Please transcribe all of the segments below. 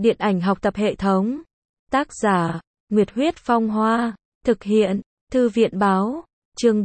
Điện ảnh học tập hệ thống. Tác giả, Nguyệt Huyết Phong Hoa. Thực hiện, Thư viện Báo. Chương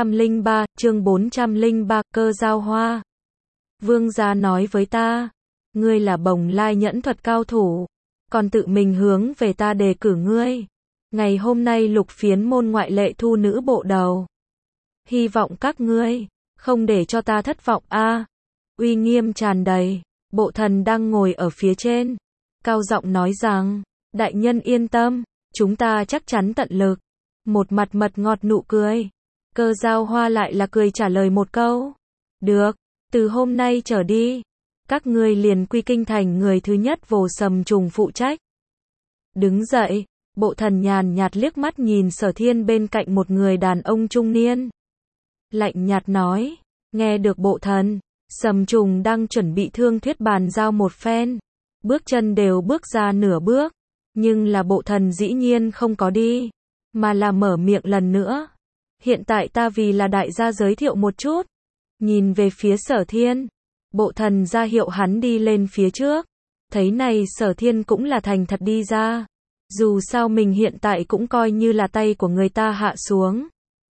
403, Cơ Giao Hoa. Vương gia nói với ta, ngươi là Bồng Lai nhẫn thuật cao thủ, còn tự mình hướng về ta đề cử ngươi. Ngày hôm nay Lục Phiến môn ngoại lệ thu nữ bộ đầu. Hy vọng các ngươi không để cho ta thất vọng a. Uy nghiêm tràn đầy, Bộ Thần đang ngồi ở phía trên, cao giọng nói rằng, đại nhân yên tâm, chúng ta chắc chắn tận lực. Một mặt mật ngọt nụ cười. Cơ Giao Hoa lại là cười trả lời một câu. Được, từ hôm nay trở đi, các ngươi liền quy kinh thành người thứ nhất Vô Sầm Trùng phụ trách. Đứng dậy, Bộ Thần nhàn nhạt liếc mắt nhìn Sở Thiên bên cạnh một người đàn ông trung niên. Lạnh nhạt nói, nghe được Bộ Thần, Sầm Trùng đang chuẩn bị thương thuyết bàn giao một phen. Bước chân đều bước ra nửa bước, nhưng là Bộ Thần dĩ nhiên không có đi, mà là mở miệng lần nữa. Hiện tại ta vì là đại gia giới thiệu một chút. Nhìn về phía Sở Thiên, Bộ Thần ra hiệu hắn đi lên phía trước. Thấy này Sở Thiên cũng là thành thật đi ra. Dù sao mình hiện tại cũng coi như là tay của người ta hạ xuống.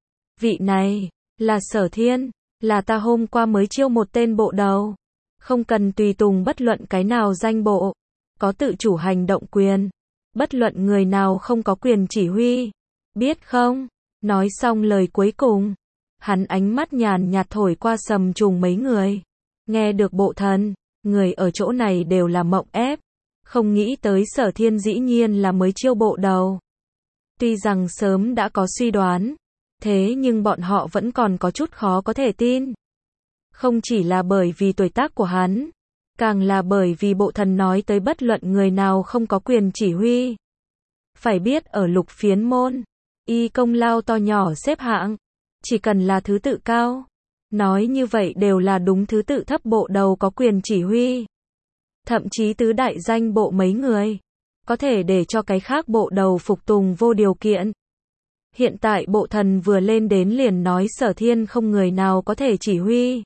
Vị này, là Sở Thiên, là ta hôm qua mới chiêu một tên bộ đầu. Không cần tùy tùng bất luận cái nào danh bộ. Có tự chủ hành động quyền. Bất luận người nào không có quyền chỉ huy. Biết không? Nói xong lời cuối cùng, hắn ánh mắt nhàn nhạt thổi qua Sầm Trùng mấy người. Nghe được Bộ Thần, người ở chỗ này đều là mộng ép. Không nghĩ tới Sở Thiên dĩ nhiên là mới chiêu bộ đầu. Tuy rằng sớm đã có suy đoán, thế nhưng bọn họ vẫn còn có chút khó có thể tin. Không chỉ là bởi vì tuổi tác của hắn, càng là bởi vì Bộ Thần nói tới bất luận người nào không có quyền chỉ huy. Phải biết ở Lục Phiến môn, y công lao to nhỏ xếp hạng, chỉ cần là thứ tự cao, nói như vậy đều là đúng thứ tự thấp bộ đầu có quyền chỉ huy. Thậm chí tứ đại danh bộ mấy người, có thể để cho cái khác bộ đầu phục tùng vô điều kiện. Hiện tại Bộ Thần vừa lên đến liền nói Sở Thiên không người nào có thể chỉ huy.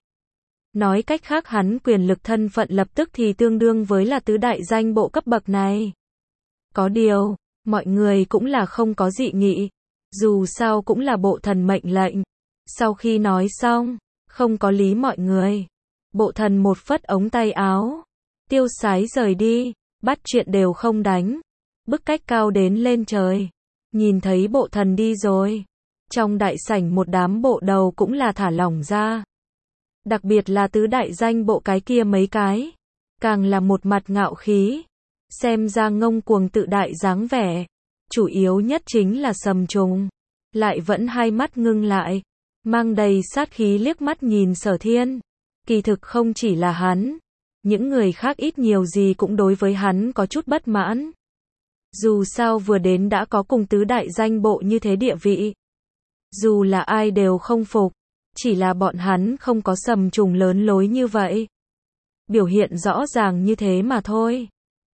Nói cách khác hắn quyền lực thân phận lập tức thì tương đương với là tứ đại danh bộ cấp bậc này. Có điều, mọi người cũng là không có dị nghị. Dù sao cũng là Bộ Thần mệnh lệnh. Sau khi nói xong, không có lý mọi người. Bộ Thần một phất ống tay áo, tiêu sái rời đi, bắt chuyện đều không đánh. Bức cách cao đến lên trời. Nhìn thấy Bộ Thần đi rồi, trong đại sảnh một đám bộ đầu cũng là thả lỏng ra. Đặc biệt là tứ đại danh bộ cái kia mấy cái, càng là một mặt ngạo khí, xem ra ngông cuồng tự đại dáng vẻ. Chủ yếu nhất chính là Sầm Trùng, lại vẫn hai mắt ngưng lại, mang đầy sát khí liếc mắt nhìn Sở Thiên. Kỳ thực không chỉ là hắn, những người khác ít nhiều gì cũng đối với hắn có chút bất mãn. Dù sao vừa đến đã có cùng tứ đại danh bộ như thế địa vị. Dù là ai đều không phục, chỉ là bọn hắn không có Sầm Trùng lớn lối như vậy. Biểu hiện rõ ràng như thế mà thôi.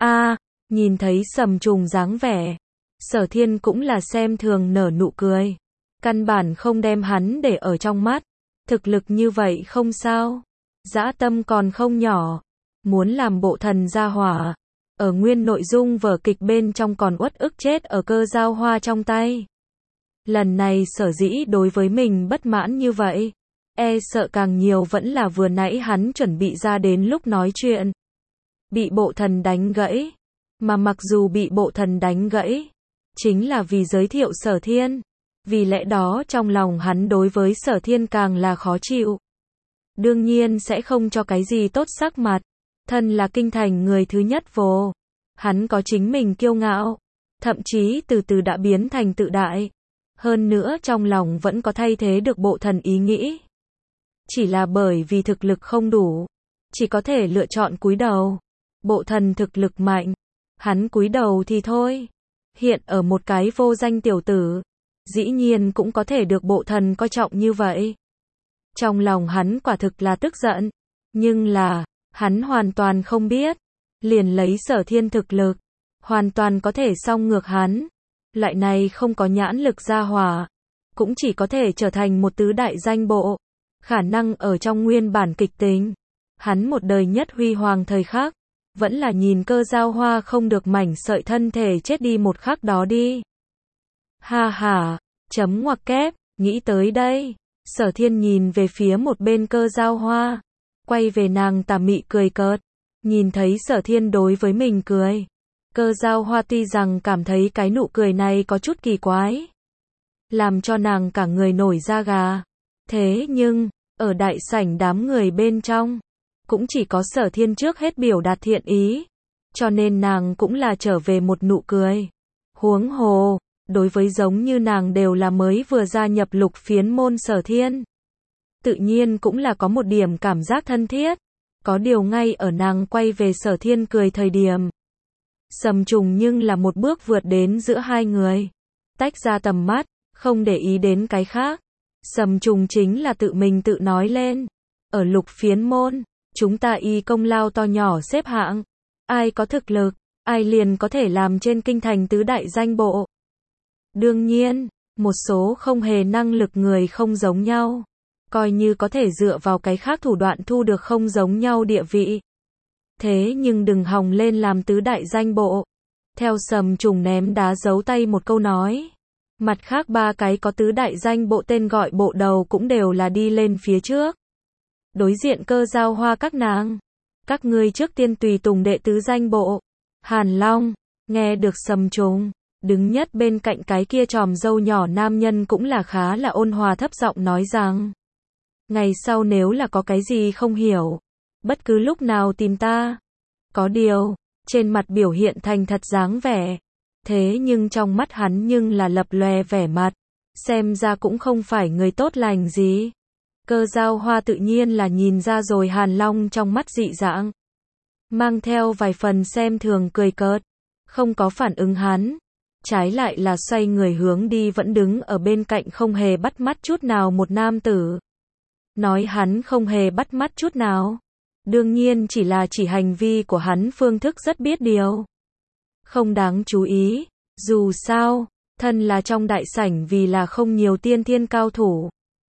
Nhìn thấy Sầm Trùng dáng vẻ, Sở Thiên cũng là xem thường nở nụ cười. Căn bản không đem hắn để ở trong mắt. Thực lực như vậy không sao. Dã tâm còn không nhỏ. Muốn làm Bộ Thần gia hỏa. Ở nguyên nội dung vở kịch bên trong còn uất ức chết ở Cơ Giao Hoa trong tay. Lần này sở dĩ đối với mình bất mãn như vậy. E sợ càng nhiều vẫn là vừa nãy hắn chuẩn bị ra đến lúc nói chuyện. Bị Bộ Thần đánh gãy. Mà mặc dù bị Bộ Thần đánh gãy, chính là vì giới thiệu Sở Thiên. Vì lẽ đó trong lòng hắn đối với Sở Thiên càng là khó chịu. Đương nhiên sẽ không cho cái gì tốt sắc mặt. Thân là kinh thành người thứ nhất vô. Hắn có chính mình kiêu ngạo. Thậm chí từ từ đã biến thành tự đại. Hơn nữa trong lòng vẫn có thay thế được Bộ Thần ý nghĩ. Chỉ là bởi vì thực lực không đủ. Chỉ có thể lựa chọn cúi đầu. Bộ Thần thực lực mạnh. Hắn cúi đầu thì thôi. Hiện ở một cái vô danh tiểu tử. Dĩ nhiên cũng có thể được Bộ Thần coi trọng như vậy. Trong lòng hắn quả thực là tức giận. Nhưng là, hắn hoàn toàn không biết. Liền lấy Sở Thiên thực lực. Hoàn toàn có thể song ngược hắn. Loại này không có nhãn lực gia hỏa. Cũng chỉ có thể trở thành một tứ đại danh bộ. Khả năng ở trong nguyên bản kịch tính. Hắn một đời nhất huy hoàng thời khắc. vẫn là nhìn Cơ Giao Hoa không được mảnh sợi thân thể chết đi một khắc đó đi. Ha ha, chấm ngoặc kép, nghĩ tới đây, Sở Thiên nhìn về phía một bên Cơ Giao Hoa, quay về nàng tà mị cười cợt, nhìn thấy Sở Thiên đối với mình cười. Cơ Giao Hoa tuy rằng cảm thấy cái nụ cười này có chút kỳ quái, làm cho nàng cả người nổi da gà. Thế nhưng, ở đại sảnh đám người bên trong, cũng chỉ có Sở Thiên trước hết biểu đạt thiện ý, cho nên nàng cũng là trở về một nụ cười. Huống hồ, đối với giống như nàng đều là mới vừa gia nhập Lục Phiến Môn Sở Thiên, tự nhiên cũng là có một điểm cảm giác thân thiết. Có điều ngay ở nàng quay về Sở Thiên cười thời điểm, Sầm Trùng nhưng là một bước vượt đến giữa hai người, tách ra tầm mắt, không để ý đến cái khác. Sầm Trùng chính là tự mình tự nói lên, ở Lục Phiến Môn, chúng ta y công lao to nhỏ xếp hạng, ai có thực lực, ai liền có thể làm trên kinh thành tứ đại danh bộ. Đương nhiên, một số không hề năng lực người không giống nhau, coi như có thể dựa vào cái khác thủ đoạn thu được không giống nhau địa vị. Thế nhưng đừng hòng lên làm tứ đại danh bộ. Theo Sầm Trùng ném đá giấu tay một câu nói, mặt khác ba cái có tứ đại danh bộ tên gọi bộ đầu cũng đều là đi lên phía trước. Đối diện Cơ Giao Hoa các nàng, các ngươi trước tiên tùy tùng đệ tứ danh bộ. Hàn Long, nghe được Sầm Trùng, đứng nhất bên cạnh cái kia tròm râu nhỏ nam nhân cũng là khá là ôn hòa thấp giọng nói rằng, ngày sau nếu là có cái gì không hiểu, bất cứ lúc nào tìm ta. Có điều, trên mặt biểu hiện thành thật dáng vẻ, thế nhưng trong mắt hắn nhưng là lập lòe vẻ mặt, xem ra cũng không phải người tốt lành gì. Cơ Giao Hoa tự nhiên là nhìn ra rồi Hàn Long trong mắt dị dạng, mang theo vài phần xem thường cười cợt, không có phản ứng hắn, trái lại là xoay người hướng đi vẫn đứng ở bên cạnh không hề bắt mắt chút nào một nam tử. Nói hắn không hề bắt mắt chút nào, đương nhiên chỉ là chỉ hành vi của hắn phương thức rất biết điều, không đáng chú ý. Dù sao, thân là trong đại sảnh vì là không nhiều tiên thiên cao thủ,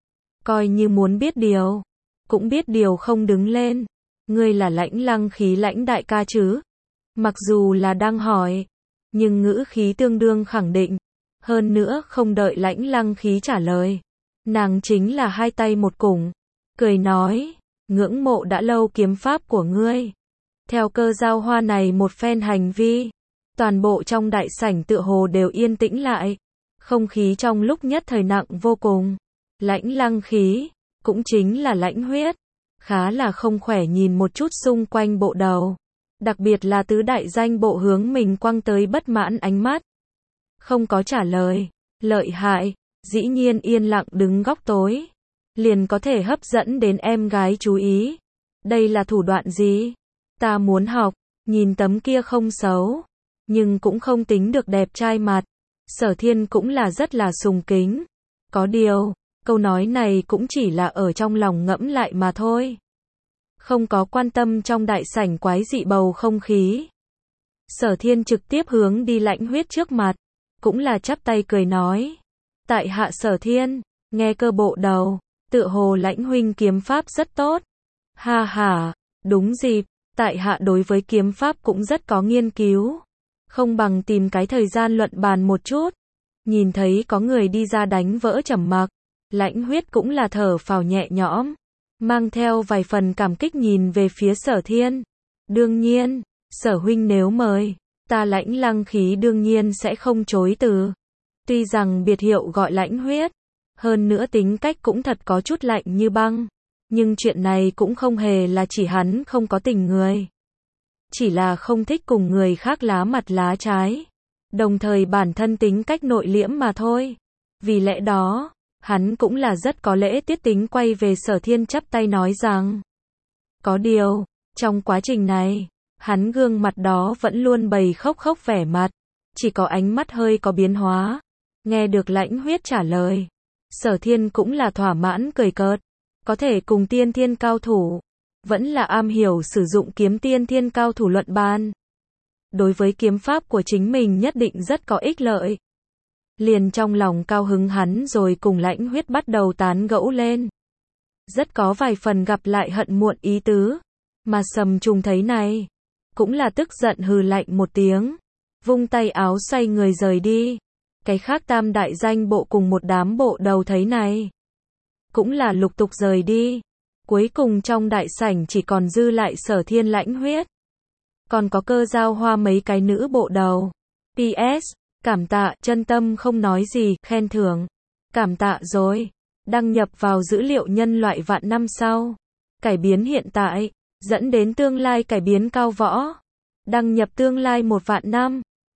coi như muốn biết điều, cũng biết điều không đứng lên. Ngươi là Lãnh Lăng Khí Lãnh đại ca chứ? Mặc dù là đang hỏi, nhưng ngữ khí tương đương khẳng định. Hơn nữa không đợi Lãnh Lăng Khí trả lời, nàng chính là hai tay một cùng, cười nói, ngưỡng mộ đã lâu kiếm pháp của ngươi. Theo Cơ Giao Hoa này một phen hành vi, toàn bộ trong đại sảnh tựa hồ đều yên tĩnh lại, không khí trong lúc nhất thời nặng vô cùng. Lãnh Lăng Khí, cũng chính là Lãnh Huyết, khá là không khỏe nhìn một chút xung quanh bộ đầu, đặc biệt là tứ đại danh bộ hướng mình quăng tới bất mãn ánh mắt. Không có trả lời, lợi hại, dĩ nhiên yên lặng đứng góc tối, liền có thể hấp dẫn đến em gái chú ý. Đây là thủ đoạn gì? Ta muốn học. Nhìn tấm kia không xấu, nhưng cũng không tính được đẹp trai mặt, Sở Thiên cũng là rất là sùng kính. Có điều, câu nói này cũng chỉ là ở trong lòng ngẫm lại mà thôi, không có quan tâm trong đại sảnh quái dị bầu không khí. Sở Thiên trực tiếp hướng đi Lãnh Huyết trước mặt, cũng là chắp tay cười nói, tại hạ Sở Thiên, nghe Cơ bộ đầu, tựa hồ Lãnh huynh kiếm pháp rất tốt. Ha ha, đúng dịp, tại hạ đối với kiếm pháp cũng rất có nghiên cứu, không bằng tìm cái thời gian luận bàn một chút. Nhìn thấy có người đi ra đánh vỡ trầm mặc, Lãnh Huyết cũng là thở phào nhẹ nhõm, mang theo vài phần cảm kích nhìn về phía Sở Thiên. Đương nhiên, Sở huynh nếu mời, ta Lãnh Lăng Khí đương nhiên sẽ không chối từ. Tuy rằng biệt hiệu gọi Lãnh Huyết, hơn nữa tính cách cũng thật có chút lạnh như băng, nhưng chuyện này cũng không hề là chỉ hắn không có tình người, chỉ là không thích cùng người khác lá mặt lá trái, đồng thời bản thân tính cách nội liễm mà thôi. Vì lẽ đó, hắn cũng là rất có lễ tiết tính quay về Sở Thiên chắp tay nói rằng, có điều, trong quá trình này, hắn gương mặt đó vẫn luôn bày khóc khóc vẻ mặt, chỉ có ánh mắt hơi có biến hóa. Nghe được Lãnh Huyết trả lời, Sở Thiên cũng là thỏa mãn cười cợt, có thể cùng tiên thiên cao thủ, vẫn là am hiểu sử dụng kiếm tiên thiên cao thủ luận bàn. Đối với kiếm pháp của chính mình nhất định rất có ích lợi. Liền trong lòng cao hứng hắn rồi cùng Lãnh Huyết bắt đầu tán gẫu lên. Rất có vài phần gặp lại hận muộn ý tứ, mà Sầm Trùng thấy này, cũng là tức giận hừ lạnh một tiếng, vung tay áo xoay người rời đi. Cái khác tam đại danh bộ cùng một đám bộ đầu thấy này, cũng là lục tục rời đi. Cuối cùng trong đại sảnh chỉ còn dư lại Sở Thiên Lãnh Huyết. Còn có Cơ Giao Hoa mấy cái nữ bộ đầu. PS, cảm tạ, chân tâm không nói gì, khen thưởng. Cảm tạ rồi. Đăng nhập vào dữ liệu nhân loại vạn năm sau. Cải biến hiện tại, dẫn đến tương lai cải biến cao võ. Đăng nhập tương lai 1 vạn năm.